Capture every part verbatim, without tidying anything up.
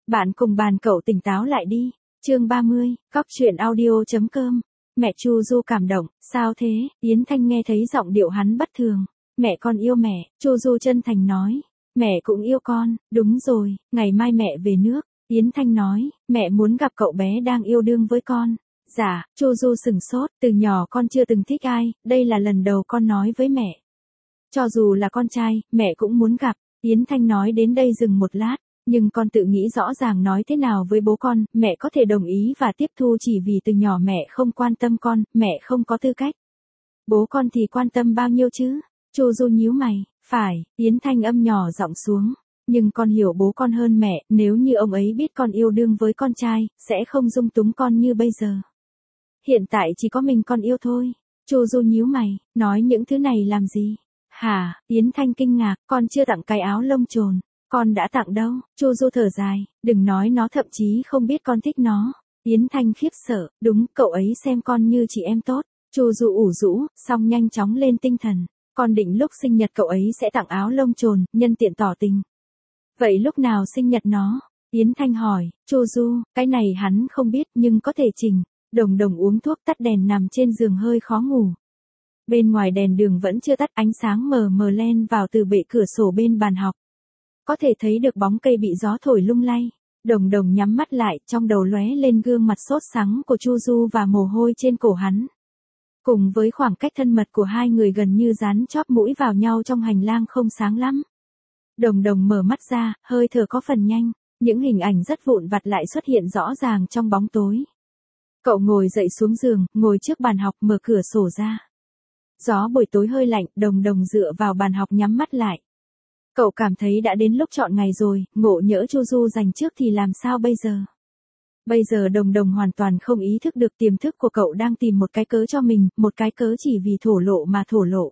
Bạn cùng bàn cậu tỉnh táo lại đi. Chương ba mươi, Cóc truyện audio.com. Mẹ Chu Du cảm động, sao thế? Yến Thanh nghe thấy giọng điệu hắn bất thường. Mẹ con yêu mẹ, Chu Du chân thành nói. Mẹ cũng yêu con, đúng rồi, ngày mai mẹ về nước. Yến Thanh nói, mẹ muốn gặp cậu bé đang yêu đương với con. Dạ, Chu Du sừng sốt, từ nhỏ con chưa từng thích ai, đây là lần đầu con nói với mẹ. Cho dù là con trai, mẹ cũng muốn gặp. Yến Thanh nói đến đây dừng một lát, nhưng con tự nghĩ rõ ràng nói thế nào với bố con, mẹ có thể đồng ý và tiếp thu chỉ vì từ nhỏ mẹ không quan tâm con, mẹ không có tư cách. Bố con thì quan tâm bao nhiêu chứ? Chu Du nhíu mày, phải, Yến Thanh âm nhỏ giọng xuống. Nhưng con hiểu bố con hơn mẹ, nếu như ông ấy biết con yêu đương với con trai, sẽ không dung túng con như bây giờ. Hiện tại chỉ có mình con yêu thôi. Chu Du nhíu mày, nói những thứ này làm gì? Hả? Yến Thanh kinh ngạc, con chưa tặng cái áo lông chồn. Con đã tặng đâu? Chu Du thở dài, đừng nói nó thậm chí không biết con thích nó. Yến Thanh khiếp sợ, đúng, cậu ấy xem con như chị em tốt. Chu Du ủ rũ, xong nhanh chóng lên tinh thần. Con định lúc sinh nhật cậu ấy sẽ tặng áo lông chồn, nhân tiện tỏ tình. Vậy lúc nào sinh nhật nó? Yến Thanh hỏi. Chu Du, cái này hắn không biết nhưng có thể chỉnh. Đồng Đồng uống thuốc tắt đèn nằm trên giường hơi khó ngủ. Bên ngoài đèn đường vẫn chưa tắt, ánh sáng mờ mờ len vào từ bệ cửa sổ bên bàn học. Có thể thấy được bóng cây bị gió thổi lung lay. Đồng Đồng nhắm mắt lại, trong đầu lóe lên gương mặt sốt sắng của Chu Du và mồ hôi trên cổ hắn. Cùng với khoảng cách thân mật của hai người gần như dán chóp mũi vào nhau trong hành lang không sáng lắm. Đồng Đồng mở mắt ra, hơi thở có phần nhanh, những hình ảnh rất vụn vặt lại xuất hiện rõ ràng trong bóng tối. Cậu ngồi dậy xuống giường, ngồi trước bàn học, mở cửa sổ ra. Gió buổi tối hơi lạnh, Đồng Đồng dựa vào bàn học nhắm mắt lại. Cậu cảm thấy đã đến lúc chọn ngày rồi, ngộ nhỡ Chu Du giành trước thì làm sao bây giờ? Bây giờ Đồng Đồng hoàn toàn không ý thức được tiềm thức của cậu đang tìm một cái cớ cho mình, một cái cớ chỉ vì thổ lộ mà thổ lộ.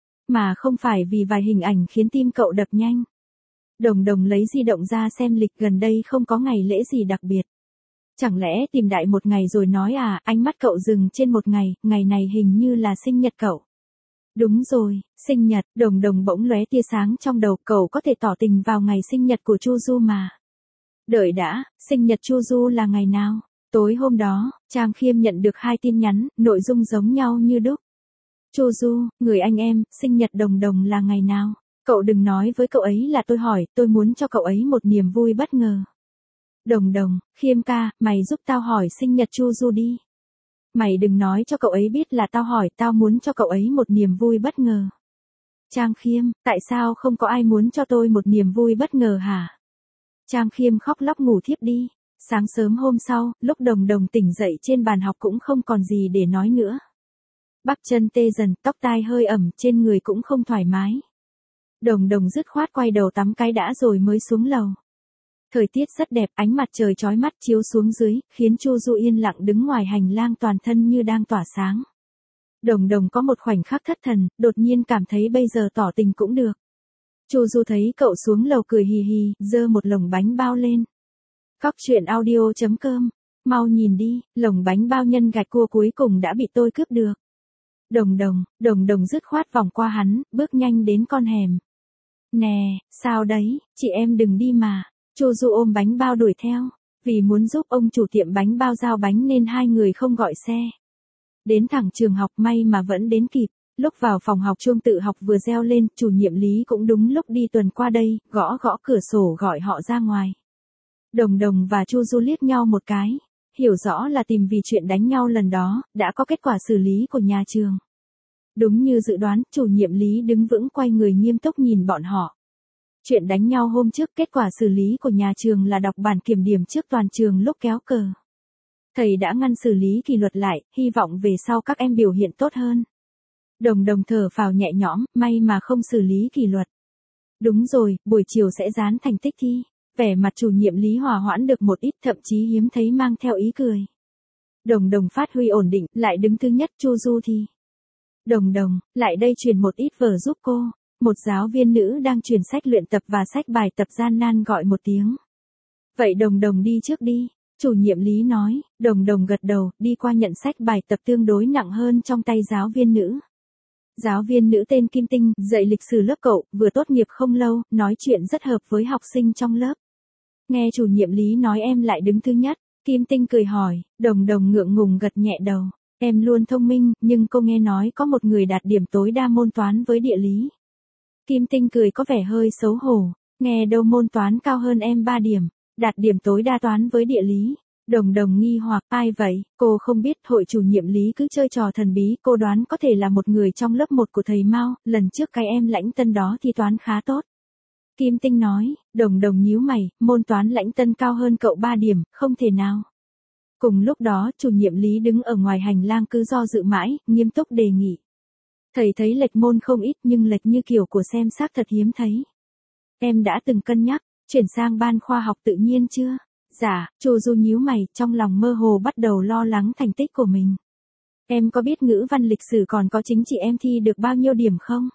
Mà không phải vì vài hình ảnh khiến tim cậu đập nhanh. Đồng Đồng lấy di động ra xem lịch, gần đây không có ngày lễ gì đặc biệt. Chẳng lẽ tìm đại một ngày rồi nói à? Ánh mắt cậu dừng trên một ngày, ngày này hình như là sinh nhật cậu. Đúng rồi, sinh nhật. Đồng Đồng bỗng lóe tia sáng trong đầu, cậu có thể tỏ tình vào ngày sinh nhật của Chu Du mà. Đợi đã, sinh nhật Chu Du là ngày nào? Tối hôm đó, Trang Khiêm nhận được hai tin nhắn, nội dung giống nhau như đúc. Chu Du, người anh em, sinh nhật Đồng Đồng là ngày nào? Cậu đừng nói với cậu ấy là tôi hỏi, tôi muốn cho cậu ấy một niềm vui bất ngờ. Đồng Đồng, Khiêm ca, mày giúp tao hỏi sinh nhật Chu Du đi. Mày đừng nói cho cậu ấy biết là tao hỏi, tao muốn cho cậu ấy một niềm vui bất ngờ. Trang Khiêm, tại sao không có ai muốn cho tôi một niềm vui bất ngờ hả? Trang Khiêm khóc lóc ngủ thiếp đi. Sáng sớm hôm sau, lúc Đồng Đồng tỉnh dậy trên bàn học cũng không còn gì để nói nữa. Bắp chân tê dần, tóc tai hơi ẩm, trên người cũng không thoải mái. Đồng Đồng dứt khoát quay đầu tắm cái đã rồi mới xuống lầu. Thời tiết rất đẹp, ánh mặt trời chói mắt chiếu xuống dưới, khiến Chu Du yên lặng đứng ngoài hành lang toàn thân như đang tỏa sáng. Đồng Đồng có một khoảnh khắc thất thần, đột nhiên cảm thấy bây giờ tỏ tình cũng được. Chu Du thấy cậu xuống lầu cười hì hì, giơ một lồng bánh bao lên. Cóc truyện audio.com, mau nhìn đi, lồng bánh bao nhân gạch cua cuối cùng đã bị tôi cướp được. Đồng Đồng, Đồng Đồng dứt khoát vòng qua hắn, bước nhanh đến con hẻm. Nè, sao đấy, chị em đừng đi mà. Chu Du ôm bánh bao đuổi theo, vì muốn giúp ông chủ tiệm bánh bao giao bánh nên hai người không gọi xe. Đến thẳng trường học, may mà vẫn đến kịp. Lúc vào phòng học chuông tự học vừa reo lên, chủ nhiệm Lý cũng đúng lúc đi tuần qua đây, gõ gõ cửa sổ gọi họ ra ngoài. Đồng Đồng và Chu Du liếc nhau một cái, hiểu rõ là tìm vì chuyện đánh nhau lần đó, đã có kết quả xử lý của nhà trường. Đúng như dự đoán, chủ nhiệm Lý đứng vững quay người nghiêm túc nhìn bọn họ. Chuyện đánh nhau hôm trước, kết quả xử lý của nhà trường là đọc bản kiểm điểm trước toàn trường lúc kéo cờ. Thầy đã ngăn xử lý kỷ luật lại, hy vọng về sau các em biểu hiện tốt hơn. Đồng Đồng thở phào nhẹ nhõm, may mà không xử lý kỷ luật. Đúng rồi, buổi chiều sẽ dán thành tích thi. Vẻ mặt chủ nhiệm Lý hòa hoãn được một ít, thậm chí hiếm thấy mang theo ý cười. Đồng Đồng phát huy ổn định, lại đứng thứ nhất. Chu Du thì. Đồng Đồng, lại đây truyền một ít vở giúp cô. Một giáo viên nữ đang truyền sách luyện tập và sách bài tập gian nan gọi một tiếng. Vậy Đồng Đồng đi trước đi. Chủ nhiệm Lý nói. Đồng Đồng gật đầu, đi qua nhận sách bài tập tương đối nặng hơn trong tay giáo viên nữ. Giáo viên nữ tên Kim Tinh, dạy lịch sử lớp cậu, vừa tốt nghiệp không lâu, nói chuyện rất hợp với học sinh trong lớp. Nghe chủ nhiệm Lý nói em lại đứng thứ nhất. Kim Tinh cười hỏi, Đồng Đồng ngượng ngùng gật nhẹ đầu. Em luôn thông minh, nhưng cô nghe nói có một người đạt điểm tối đa môn toán với địa lý. Kim Tinh cười có vẻ hơi xấu hổ. Nghe đâu môn toán cao hơn em ba điểm. Đạt điểm tối đa toán với địa lý. Đồng Đồng nghi hoặc, ai vậy? Cô không biết. Hội chủ nhiệm Lý cứ chơi trò thần bí. Cô đoán có thể là một người trong lớp một của thầy Mao. Lần trước cái em Lãnh Tân đó thi toán khá tốt. Kim Tinh nói. Đồng Đồng nhíu mày, môn toán Lãnh Tân cao hơn cậu ba điểm, không thể nào. Cùng lúc đó, chủ nhiệm Lý đứng ở ngoài hành lang cứ do dự mãi, nghiêm túc đề nghị. Thầy thấy lệch môn không ít nhưng lệch như kiểu của xem xác thật hiếm thấy. Em đã từng cân nhắc, chuyển sang ban khoa học tự nhiên chưa? Dạ, Chu Du nhíu mày, trong lòng mơ hồ bắt đầu lo lắng thành tích của mình. Em có biết ngữ văn lịch sử còn có chính trị em thi được bao nhiêu điểm không?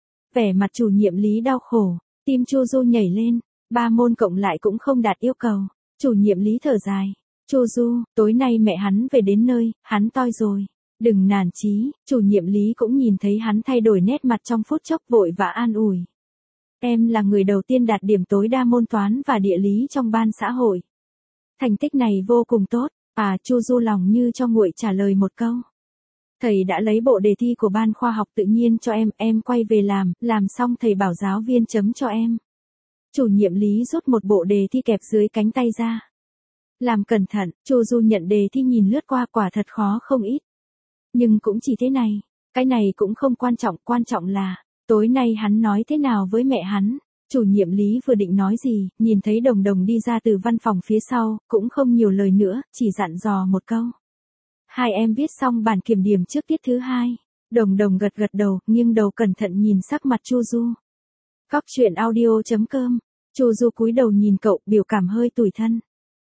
Vẻ mặt chủ nhiệm Lý đau khổ, tim Chu Du nhảy lên, ba môn cộng lại cũng không đạt yêu cầu. Chủ nhiệm Lý thở dài. Chu Du, tối nay mẹ hắn về đến nơi, hắn toi rồi. Đừng nản chí, chủ nhiệm Lý cũng nhìn thấy hắn thay đổi nét mặt trong phút chốc vội và an ủi. Em là người đầu tiên đạt điểm tối đa môn toán và địa lý trong ban xã hội. Thành tích này vô cùng tốt, à Chu Du lòng như cho nguội trả lời một câu. Thầy đã lấy bộ đề thi của ban khoa học tự nhiên cho em, em quay về làm, làm xong thầy bảo giáo viên chấm cho em. Chủ nhiệm Lý rút một bộ đề thi kẹp dưới cánh tay ra. Làm cẩn thận, Chu Du nhận đề thi nhìn lướt qua quả thật khó không ít. Nhưng cũng chỉ thế này, cái này cũng không quan trọng, quan trọng là, tối nay hắn nói thế nào với mẹ hắn. Chủ nhiệm Lý vừa định nói gì, nhìn thấy Đồng Đồng đi ra từ văn phòng phía sau, cũng không nhiều lời nữa, chỉ dặn dò một câu. Hai em viết xong bản kiểm điểm trước tiết thứ hai. Đồng Đồng gật gật đầu, nghiêng đầu cẩn thận nhìn sắc mặt Chu Du. Cóc truyện audio chấm com. Chu Du cúi đầu nhìn cậu, biểu cảm hơi tủi thân.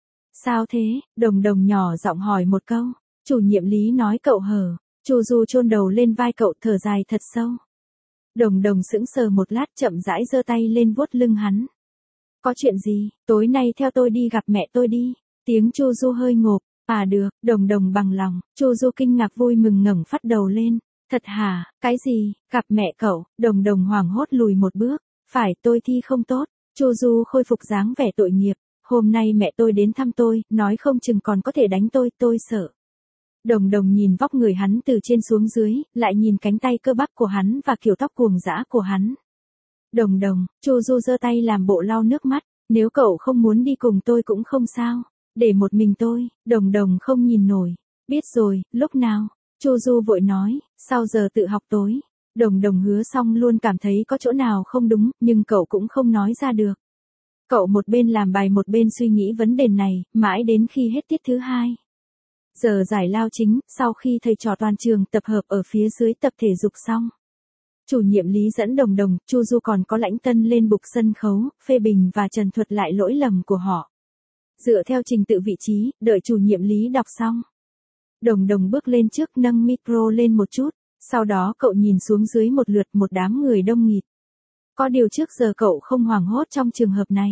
Sao thế? Đồng Đồng nhỏ giọng hỏi một câu. Chủ nhiệm Lý nói cậu hở. Chu Du chôn đầu lên vai cậu, thở dài thật sâu. Đồng Đồng sững sờ một lát, chậm rãi giơ tay lên vuốt lưng hắn. Có chuyện gì? Tối nay theo tôi đi gặp mẹ tôi đi. Tiếng Chu Du hơi ngộp. À được, Đồng Đồng bằng lòng. Chu Du kinh ngạc vui mừng ngẩng phát đầu lên. Thật hả? Cái gì? Gặp mẹ cậu? Đồng Đồng hoảng hốt lùi một bước. Phải, tôi thi không tốt. Chu Du khôi phục dáng vẻ tội nghiệp. Hôm nay mẹ tôi đến thăm tôi, nói không chừng còn có thể đánh tôi, tôi sợ. Đồng Đồng nhìn vóc người hắn từ trên xuống dưới, lại nhìn cánh tay cơ bắp của hắn và kiểu tóc cuồng dã của hắn. Đồng Đồng, Chu Du giơ tay làm bộ lau nước mắt, nếu cậu không muốn đi cùng tôi cũng không sao, để một mình tôi. Đồng Đồng không nhìn nổi. Biết rồi, lúc nào? Chu Du vội nói, sau giờ tự học tối. Đồng Đồng hứa xong luôn cảm thấy có chỗ nào không đúng, nhưng cậu cũng không nói ra được. Cậu một bên làm bài một bên suy nghĩ vấn đề này, mãi đến khi hết tiết thứ hai. Giờ giải lao chính, sau khi thầy trò toàn trường tập hợp ở phía dưới tập thể dục xong. Chủ nhiệm Lý dẫn Đồng Đồng, Chu Du còn có Lãnh Tân lên bục sân khấu, phê bình và trần thuật lại lỗi lầm của họ. Dựa theo trình tự vị trí, đợi chủ nhiệm Lý đọc xong. Đồng Đồng bước lên trước nâng micro lên một chút, sau đó cậu nhìn xuống dưới một lượt, một đám người đông nghịt. Có điều trước giờ cậu không hoảng hốt trong trường hợp này.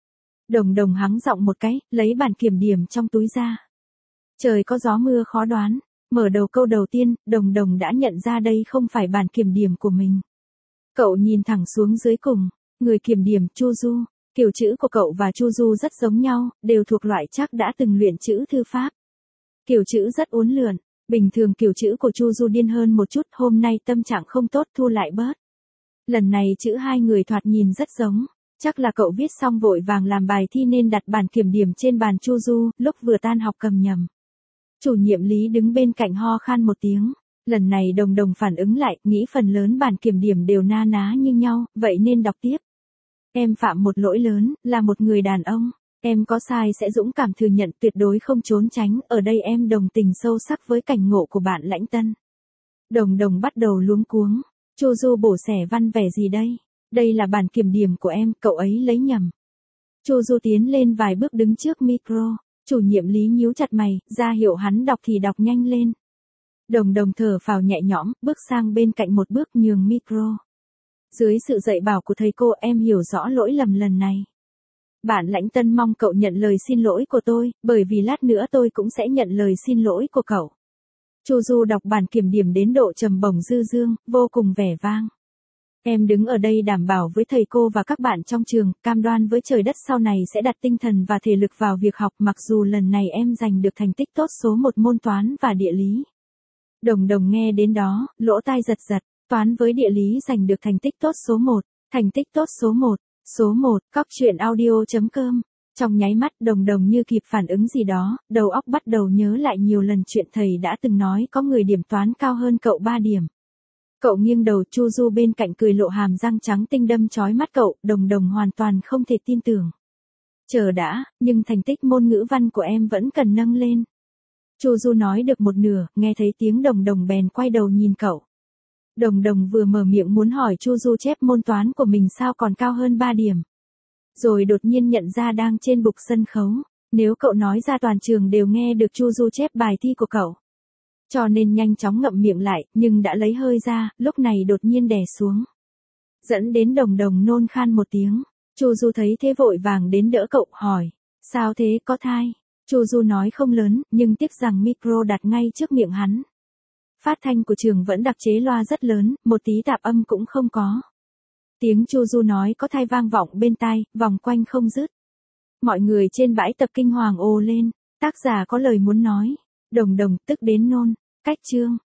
Đồng Đồng hắng giọng một cái, lấy bản kiểm điểm trong túi ra. Trời có gió mưa khó đoán, mở đầu câu đầu tiên, Đồng Đồng đã nhận ra đây không phải bản kiểm điểm của mình. Cậu nhìn thẳng xuống dưới cùng, người kiểm điểm Chu Du, kiểu chữ của cậu và Chu Du rất giống nhau, đều thuộc loại chắc đã từng luyện chữ thư pháp. Kiểu chữ rất uốn lượn, bình thường kiểu chữ của Chu Du điên hơn một chút, hôm nay tâm trạng không tốt thu lại bớt. Lần này chữ hai người thoạt nhìn rất giống, chắc là cậu viết xong vội vàng làm bài thi nên đặt bản kiểm điểm trên bàn Chu Du, lúc vừa tan học cầm nhầm. Chủ nhiệm Lý đứng bên cạnh ho khan một tiếng, lần này Đồng Đồng phản ứng lại, nghĩ phần lớn bản kiểm điểm đều na ná như nhau, vậy nên đọc tiếp. Em phạm một lỗi lớn, là một người đàn ông, em có sai sẽ dũng cảm thừa nhận, tuyệt đối không trốn tránh, ở đây em đồng tình sâu sắc với cảnh ngộ của bạn Lãnh Tân. Đồng Đồng bắt đầu luống cuống. Chu Du bổ xẻ văn vẻ gì đây? Đây là bản kiểm điểm của em, cậu ấy lấy nhầm. Chu Du tiến lên vài bước đứng trước micro, chủ nhiệm Lý nhíu chặt mày, ra hiệu hắn đọc thì đọc nhanh lên. Đồng Đồng thở phào nhẹ nhõm, bước sang bên cạnh một bước nhường micro. Dưới sự dạy bảo của thầy cô, em hiểu rõ lỗi lầm lần này. Bạn Lãnh Tân mong cậu nhận lời xin lỗi của tôi, bởi vì lát nữa tôi cũng sẽ nhận lời xin lỗi của cậu. Chu Du đọc bản kiểm điểm đến độ trầm bổng dư dương, vô cùng vẻ vang. Em đứng ở đây đảm bảo với thầy cô và các bạn trong trường, cam đoan với trời đất sau này sẽ đặt tinh thần và thể lực vào việc học, mặc dù lần này em giành được thành tích tốt số một môn toán và địa lý. Đồng Đồng nghe đến đó, lỗ tai giật giật, toán với địa lý giành được thành tích tốt số một, thành tích tốt số một, số một, cóc truyện audio chấm com. Trong nháy mắt Đồng Đồng như kịp phản ứng gì đó, đầu óc bắt đầu nhớ lại nhiều lần chuyện thầy đã từng nói có người điểm toán cao hơn cậu ba điểm. Cậu nghiêng đầu, Chu Du bên cạnh cười lộ hàm răng trắng tinh đâm chói mắt cậu, Đồng Đồng hoàn toàn không thể tin tưởng. Chờ đã, nhưng thành tích môn ngữ văn của em vẫn cần nâng lên. Chu Du nói được một nửa, nghe thấy tiếng Đồng Đồng bèn quay đầu nhìn cậu. Đồng Đồng vừa mở miệng muốn hỏi Chu Du chép môn toán của mình sao còn cao hơn ba điểm. Rồi đột nhiên nhận ra đang trên bục sân khấu, nếu cậu nói ra toàn trường đều nghe được Chu Du chép bài thi của cậu. Cho nên nhanh chóng ngậm miệng lại, nhưng đã lấy hơi ra, lúc này đột nhiên đè xuống. Dẫn đến Đồng Đồng nôn khan một tiếng. Chu Du thấy thế vội vàng đến đỡ cậu, hỏi, sao thế, có thai? Chu Du nói không lớn, nhưng tiếc rằng micro đặt ngay trước miệng hắn. Phát thanh của trường vẫn đặc chế loa rất lớn, một tí tạp âm cũng không có. Tiếng Chu Du nói có thai vang vọng bên tai, vòng quanh không dứt. Mọi người trên bãi tập kinh hoàng ồ lên, tác giả có lời muốn nói. Đồng Đồng tức đến nôn, cách chương.